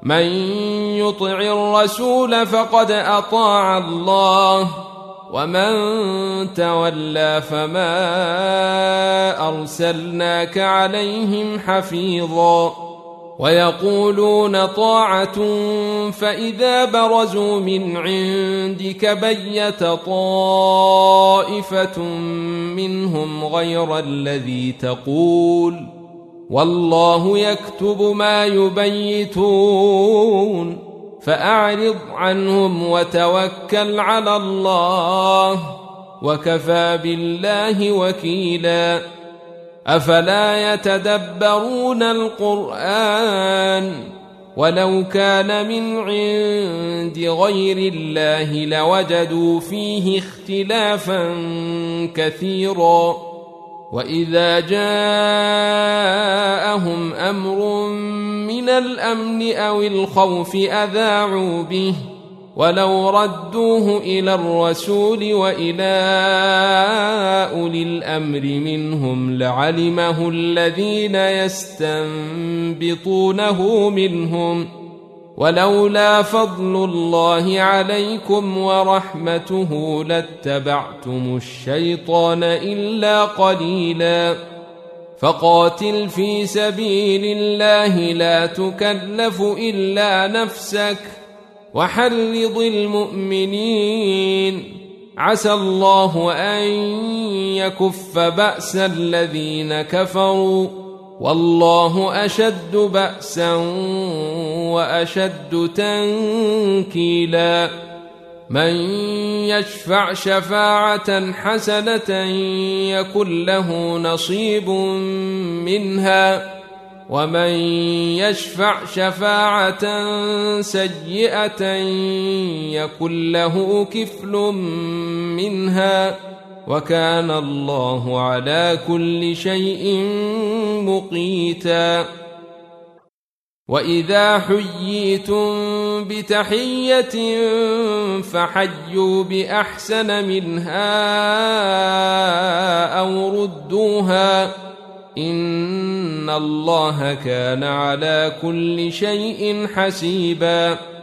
من يطع الرسول فقد أطاع الله ومن تولى فما أرسلناك عليهم حفيظا ويقولون طاعة فإذا برزوا من عندك بيت طائفة منهم غير الذي تقول والله يكتب ما يبيتون فأعرض عنهم وتوكل على الله وكفى بالله وكيلا أفلا يتدبرون القرآن ولو كان من عند غير الله لوجدوا فيه اختلافا كثيرا وإذا جاءهم أمر من الأمن أو الخوف أذاعوا به ولو ردوه إلى الرسول وإلى أولي الأمر منهم لعلمه الذين يستنبطونه منهم ولولا فضل الله عليكم ورحمته لاتبعتم الشيطان إلا قليلا فقاتل في سبيل الله لا تكلف إلا نفسك وحرض المؤمنين عسى الله أن يكف بأس الذين كفروا والله أشد بأسا وأشد تنكيلا من يشفع شفاعة حسنة يكن له نصيب منها ومن يشفع شفاعة سيئة يكن له كفل منها وكان الله على كل شيء مقيتا وإذا حييتم بتحية فحيوا بأحسن منها أو ردوها إن الله كان على كل شيء حسيبا